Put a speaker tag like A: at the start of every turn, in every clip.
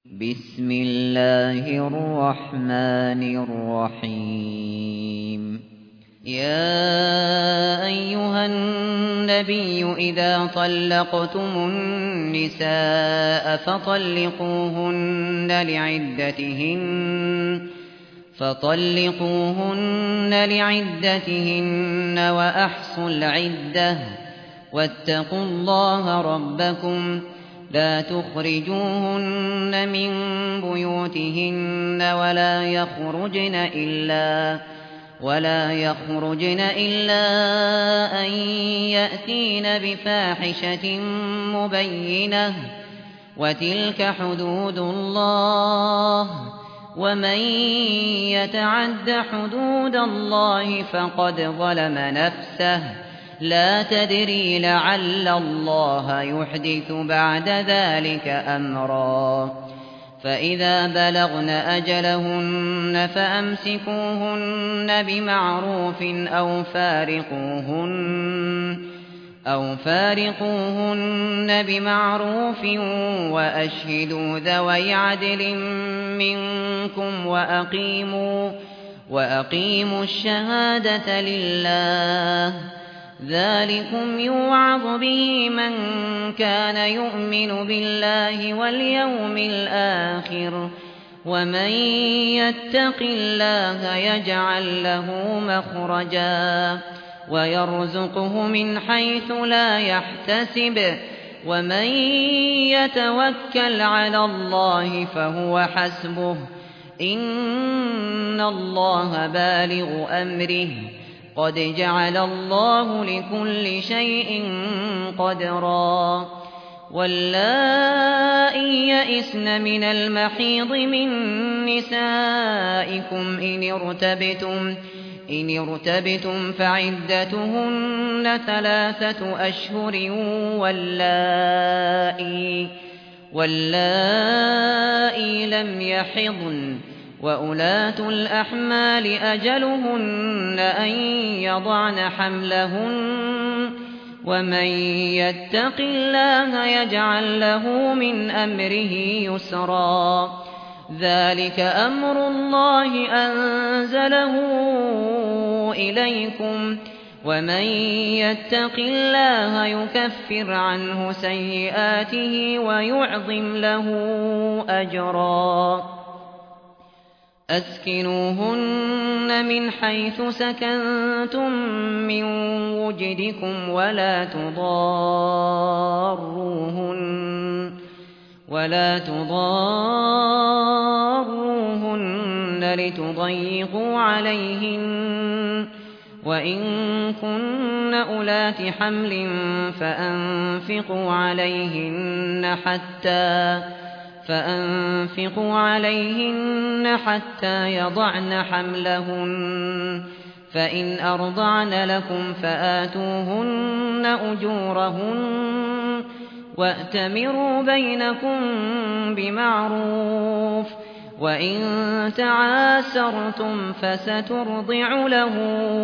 A: بسم الله الرحمن الرحيم. يا أيها النبي إذا طلقتم النساء فطلقوهن لعدتهن وأحصوا العدة واتقوا الله ربكم لا تخرجوهن من بيوتهن ولا يخرجن إلا أن يأتين بفاحشة مبينة وتلك حدود الله ومن يتعد حدود الله فقد ظلم نفسه لا تدري لعل الله يحدث بعد ذلك أمرا. فإذا بلغن أجلهن فأمسكوهن بمعروف أو فارقوهن بمعروف وأشهدوا ذوي عدل منكم وأقيموا الشهادة لله ذلكم يوعظ به من كان يؤمن بالله واليوم الآخر ومن يتق الله يجعل له مخرجا ويرزقه من حيث لا يحتسب ومن يتوكل على الله فهو حسبه إن الله بالغ أمره قد جعل الله لكل شيء قدرا. واللائي يئسن من المحيض من نسائكم إن ارتبتم فعدتهن 3 أشهر واللائي لم يحضن وأولاة الأحمال أجلهن أن يضعن حملهن ومن يتق الله يجعل له من أمره يسرا. ذلك أمر الله أنزله إليكم ومن يتق الله يكفر عنه سيئاته ويعظم له أجرا. أسكنوهن من حيث سكنتم من وجدكم ولا تضاروهن لتضيقوا عليهن وإن كن أولات حمل فأنفقوا عليهن حتى يضعن حملهن فإن أرضعن لكم فآتوهن أجورهن وأتمروا بينكم بمعروف وإن تعاسرتم فسترضع له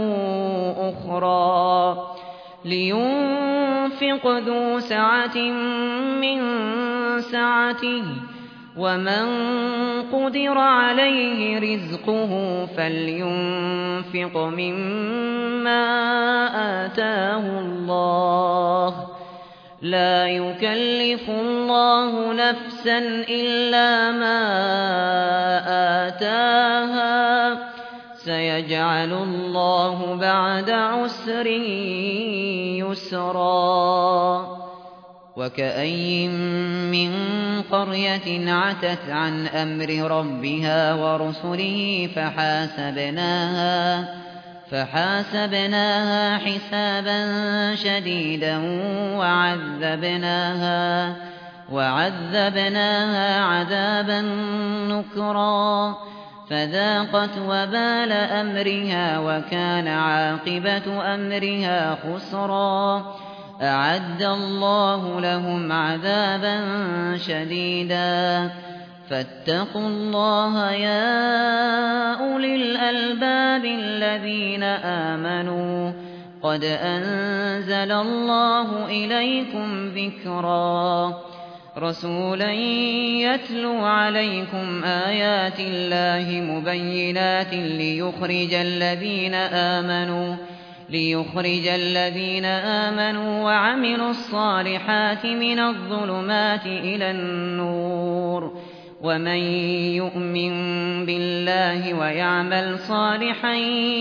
A: أخرى. لينفق ذو سعة من سعته ومن قدر عليه رزقه فلينفق مما آتاه الله لا يكلف الله نفسا إلا ما آتاها سيجعل الله بعد عسر يسرا. وكأين من قرية عتت عن أمر ربها ورسله فحاسبناها حسابا شديدا وعذبناها عذابا نكرا فذاقت وبال أمرها وكان عاقبة أمرها خسرا. أعد الله لهم عذابا شديدا فاتقوا الله يا أولي الألباب الذين آمنوا قد أنزل الله إليكم ذكرا. رسولا يتلو عليكم آيات الله مبينات ليخرج الذين آمنوا وعملوا الصالحات من الظلمات إلى النور ومن يؤمن بالله ويعمل صالحا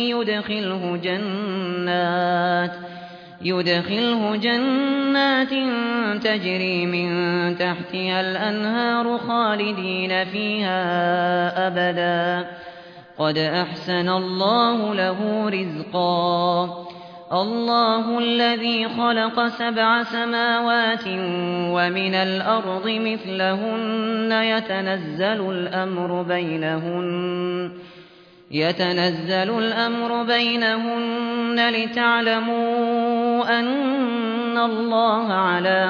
A: يدخله جنات تجري من تحتها الأنهار خالدين فيها أبدا قد أحسن الله له رزقا الله الذي خلق 7 سماوات ومن الأرض مثلهن يتنزل الأمر بينهن لتعلموا أن الله على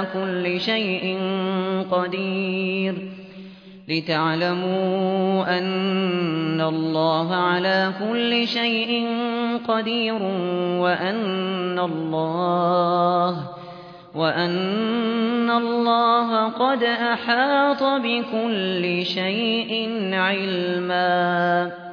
A: كل شيء قدير وأن الله قد أحاط بكل شيء علما